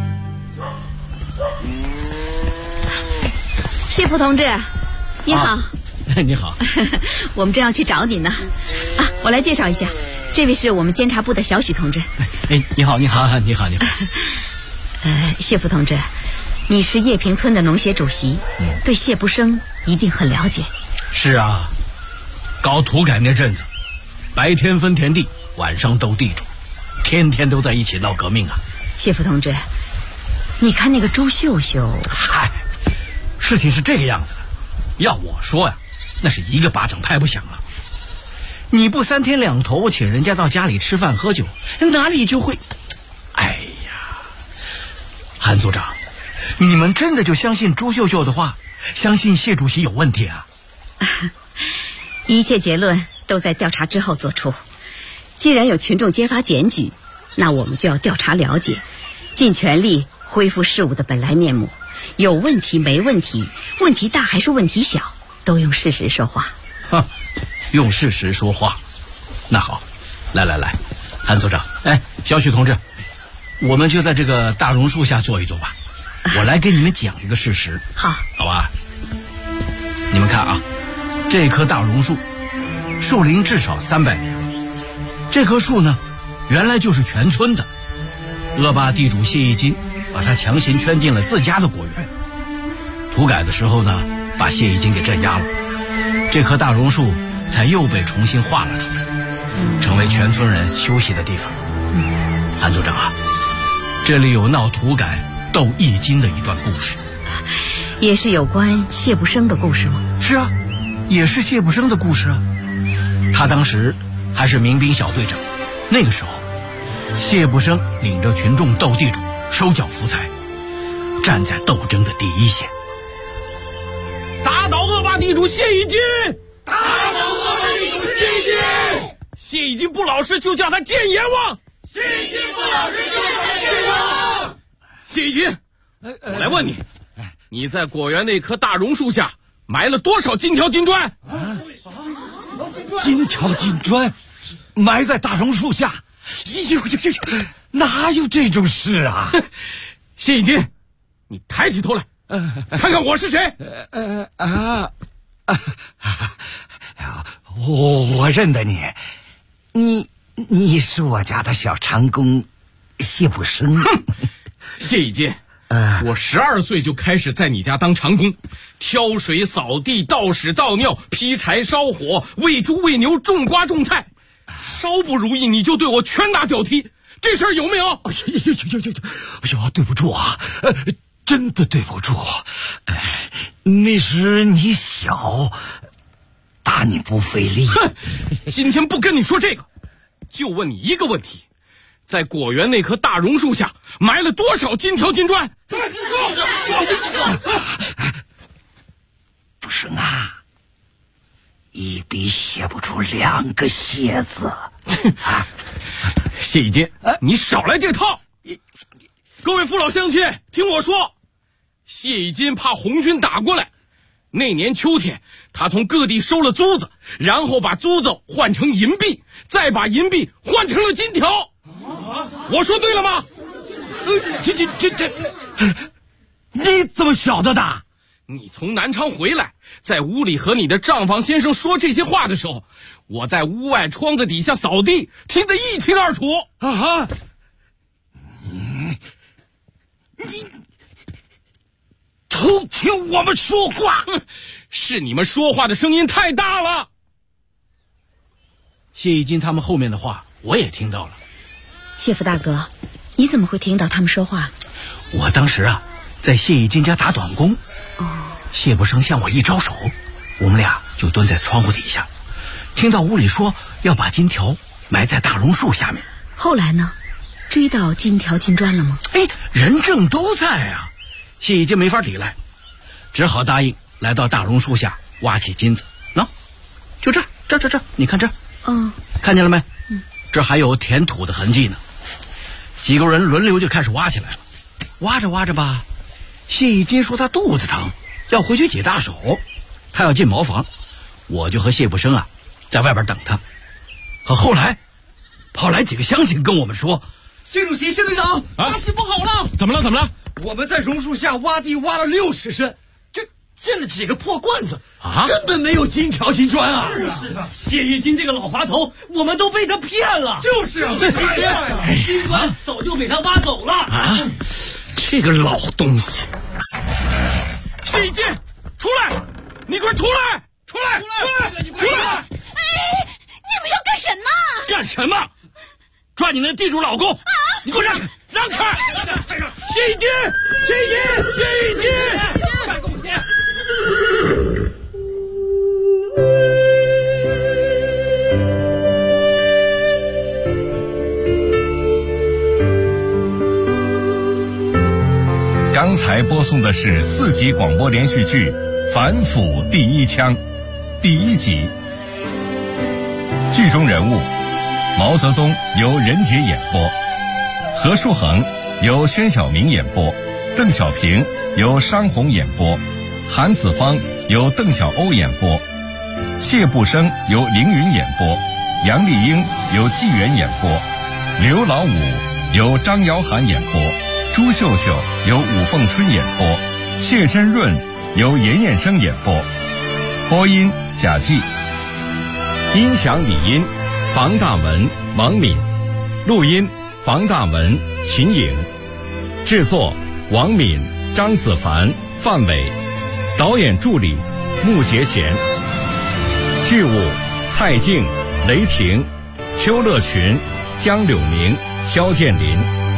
谢福同志，你好。 你好。 我们正要去找你呢。啊，我来介绍一下，这位是我们监察部的小许同志。 你好，你好，你好，你好。 谢福同志，你是叶平村的农协主席，对谢不生一定很了解。 是啊，搞土改那阵子，白天分田地，晚上斗地主，天天都在一起闹革命啊。 谢福同志，你看那个朱秀秀， 嗨，事情是这个样子的，要我说呀，那是一个巴掌拍不响了。你不3天2头请人家到家里吃饭喝酒，哪里就会？哎呀，韩组长，你们真的就相信朱秀秀的话，相信谢主席有问题啊？ 一切结论都在调查之后做出。既然有群众揭发检举，那我们就要调查了解，尽全力恢复事物的本来面目。有问题没问题，问题大还是问题小，都用事实说话。 用事实说话。那好，来，韩组长，小许同志，我们就在这个大榕树下坐一坐吧。我来给你们讲一个事实。 好吧？你们看啊，这棵大榕树树龄至少300年了。这棵树呢，原来就是全村的。恶霸地主谢义金把他强行圈进了自家的果园。土改的时候呢，把谢义金给镇压了。这棵大榕树才又被重新划了出来，成为全村人休息的地方。韩组长啊，这里有闹土改斗义金的一段故事。 也是有关谢不生的故事吗？ 是啊，也是谢不生的故事啊。他当时还是民兵小队长，那个时候谢不生领着群众斗地主，收缴福财，站在斗争的第一线。打倒恶霸地主谢义金！打倒恶霸地主谢义金！谢义金不老实，就叫他见阎王！谢义金不老实，就叫他见阎王！谢义金，我来问你，你在果园那棵大榕树下埋了多少金条金砖？ 金条金砖埋在大榕树下？哪有这种事啊？ 谢义金，你抬起头来，看看我是谁？ 我认得你，你是我家的小长工谢不生。 谢义金，我12岁就开始在你家当长工，挑水扫地倒屎倒尿劈柴烧火喂猪喂牛种瓜种菜，稍不如意你就对我拳打脚踢，这事儿有没有？ 哎呦，对不住啊， 真的对不住。那时你小，打你不费力。 哼，今天不跟你说这个，就问你一个问题：在果园那棵大榕树下埋了多少金条金砖？ 不是啊，一笔写不出2个谢字。 谢义金，你少来这套！各位父老乡亲，听我说，谢义金怕红军打过来，那年秋天他从各地收了租子，然后把租子换成银币，再把银币换成了金条。我说对了吗？ 你怎么晓得的？ 你从南昌回来，在屋里和你的账房先生说这些话的时候，我在屋外窗子底下扫地，听得一清二楚。 啊！你偷听我们说话？ 是你们说话的声音太大了。 谢义金他们后面的话我也听到了。 谢福大哥，你怎么会听到他们说话？ 我当时在谢义金家打短工。谢不生向我一招手，我们俩就蹲在窗户底下，听到屋里说要把金条埋在大榕树下面。 后来呢？追到金条金砖了吗？ 人证都在啊，谢义金没法抵赖，只好答应来到大榕树下挖起金子。喏，就这，你看这，看见了没？这还有填土的痕迹呢。几个人轮流就开始挖起来了。挖着挖着吧，谢义金说他肚子疼，要回去解大手，他要进茅房，我就和谢不生在外边等他。可后来跑来几个乡亲跟我们说， 谢主席、谢队长，大事不好了！怎么了？我们在榕树下挖地挖了60深，就见了几个破罐子根本没有金条金砖啊！ 是啊，谢义金这个老滑头，我们都被他骗了。 就是啊， 金砖早就被他挖走了。 这个老东西！谢义金，出来！你快出来！出来！ 你们要干什么？ 干什么？抓你那地主老公！你给我让开！ 谢义金！ 快给我贴！ 刚才播送的是4集广播连续剧《反腐第一枪》第1集。剧中人物：毛泽东由任杰演播，何树恒由宣晓明演播，邓小平由商红演播，韩子芳由邓小欧演播，谢不生由凌云演播，杨丽英由纪元演播，刘老五由张瑶涵演播，朱秀秀由武凤春演播，谢真润由严彦生演播，播音贾季，音响李音，房大文、王敏，录音房大文、秦颖，制作王敏、张子凡、范伟，导演助理穆杰贤，剧务蔡静、雷霆、邱乐群、江柳明、肖建林。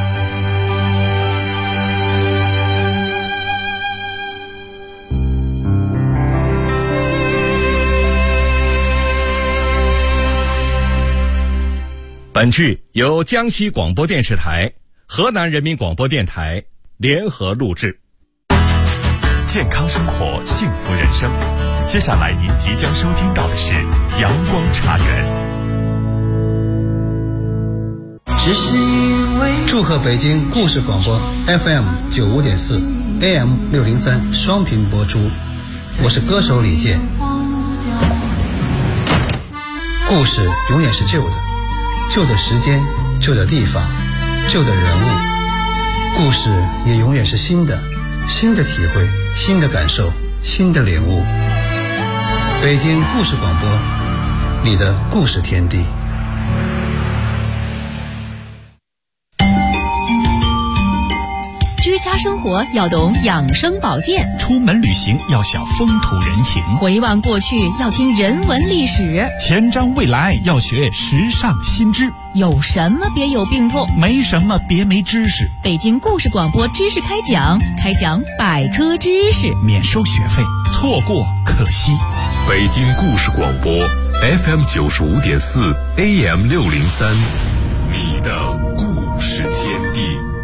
本剧由江西广播电视台、河南人民广播电台联合录制。 健康生活，幸福人生。接下来您即将收听到的是阳光茶园。 祝贺北京故事广播 FM 95.4 AM 603双频播出，我是歌手李健。故事永远是旧的，旧的时间，旧的地方，旧的人物。故事也永远是新的，新的体会，新的感受，新的领悟。北京故事广播，你的故事天地。 居家生活要懂养生保健， 出门旅行要晓风土人情， 回望过去要听人文历史， 前瞻未来要学时尚新知。 有什么别有病痛， 没什么别没知识。 北京故事广播知识开讲百科知识， 免收学费，错过可惜。 北京故事广播 FM 95.4 AM 603，你的故事天地。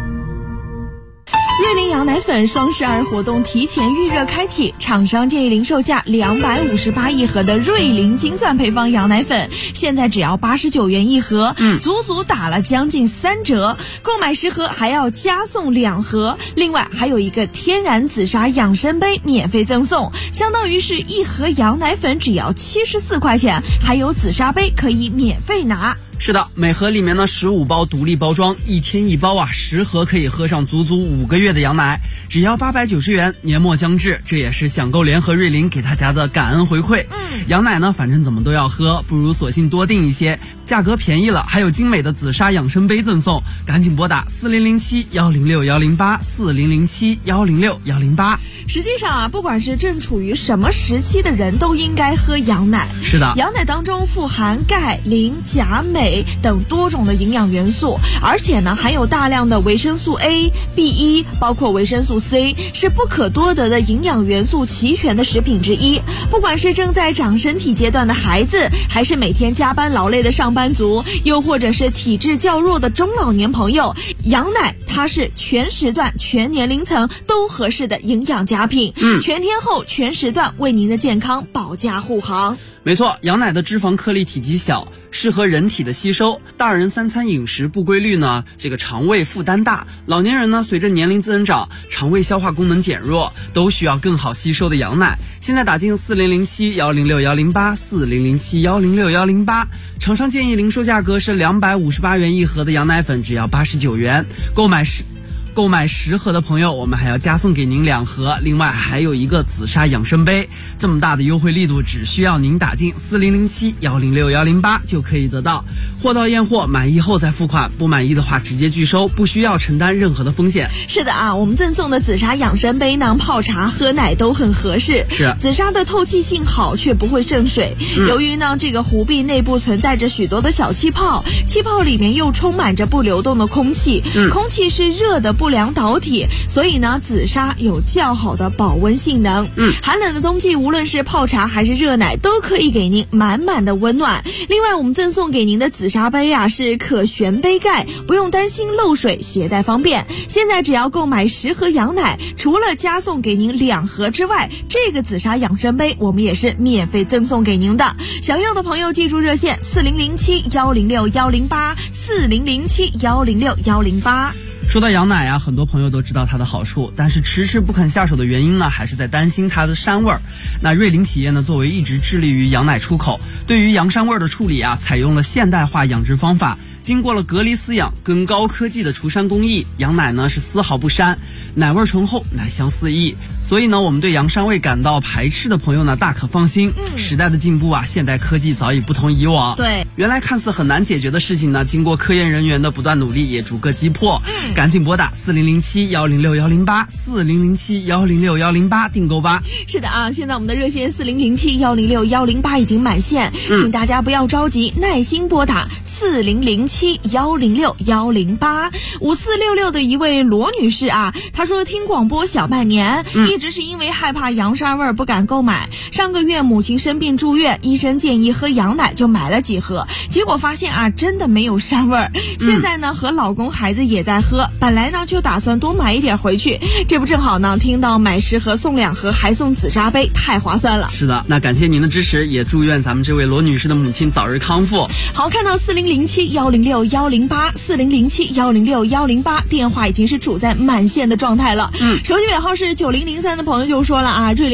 瑞麟羊奶粉双12活动提前预热开启，厂商建议零售价258一盒的瑞麟金钻配方羊奶粉，现在只要89元一盒，足足打了将近3折。购买10盒还要加送2盒，另外还有一个天然紫砂养生杯免费赠送，相当于是一盒羊奶粉只要74块钱，还有紫砂杯可以免费拿。 是的，每盒里面呢15包独立包装，1天1包啊，10盒可以喝上足足5个月的羊奶，只要890元。年末将至，这也是享购联合瑞麟给大家的感恩回馈。羊奶呢，反正怎么都要喝，不如索性多订一些，价格便宜了，还有精美的紫砂养生杯赠送，赶紧拨打4007-106-108 4007-106-108。 实际上啊，不管是正处于什么时期的人都应该喝羊奶。 是的， 羊奶当中富含钙、磷、钾、镁等多种的营养元素，而且呢含有大量的维生素 A、B1， 包括维生素 C， 是不可多得的营养元素齐全的食品之一。不管是正在长身体阶段的孩子，还是每天加班劳累的上班族，又或者是体质较弱的中老年朋友，羊奶它是全时段、全年龄层都合适的营养佳品，全天候、全时段为您的健康保驾护航。 没错，羊奶的脂肪颗粒体积小，适合人体的吸收。大人3餐饮食不规律呢，这个肠胃负担大。老年人呢，随着年龄增长，肠胃消化功能减弱，都需要更好吸收的羊奶。现在打进4007-106-108 4007-106-108，厂商建议零售价格是258元一盒的羊奶粉，只要89元。购买10盒的朋友，我们还要加送给您2盒，另外还有一个紫砂养生杯。这么大的优惠力度，只需要您打进4007-106-108就可以得到。货到验货，满意后再付款，不满意的话直接拒收，不需要承担任何的风险。 是的啊，我们赠送的紫砂养生杯呢，泡茶喝奶都很合适。 是， 紫砂的透气性好，却不会渗水。由于呢这个壶壁内部存在着许多的小气泡，气泡里面又充满着不流动的空气，空气是热的不良导体，所以呢紫砂有较好的保温性能。寒冷的冬季，无论是泡茶还是热奶，都可以给您满满的温暖。另外我们赠送给您的紫砂杯啊，是可旋杯盖，不用担心漏水，携带方便。现在只要购买10盒羊奶，除了加送给您2盒之外，这个紫砂养生杯我们也是免费赠送给您的。想要的朋友记住热线4007-106-108 4007-106-108。 说到羊奶啊，很多朋友都知道它的好处，但是迟迟不肯下手的原因呢，还是在担心它的膻味儿。那瑞麟企业呢，作为一直致力于羊奶出口，对于羊膻味儿的处理啊，采用了现代化养殖方法，经过了隔离饲养跟高科技的除膻工艺，羊奶呢是丝毫不膻，奶味醇厚，奶香四溢。所以呢，我们对羊膻味感到排斥的朋友呢，大可放心。时代的进步啊，现代科技早已不同以往。 对， 原来看似很难解决的事情呢，经过科研人员的不断努力，也逐个击破。赶紧拨打4007-106-108 4007-106-108订购吧。 是的啊，现在我们的热线4007-106-108已经满线，请大家不要着急，耐心拨打4007-106-108。5466的一位罗女士啊，她说听广播小半年，一直是因为害怕羊膻味不敢购买。上个月母亲生病住院，医生建议喝羊奶，就买了几盒，结果发现啊，真的没有膻味。现在呢，和老公孩子也在喝，本来呢就打算多买一点回去，这不正好呢？听到买10盒送2盒，还送紫砂杯，太划算了。 是的，那感谢您的支持，也祝愿咱们这位罗女士的母亲早日康复。 好，看到4007-106-108 4007-106-108电话已经是处在满线的状态了。手机尾号是9003的朋友就说了啊，瑞麟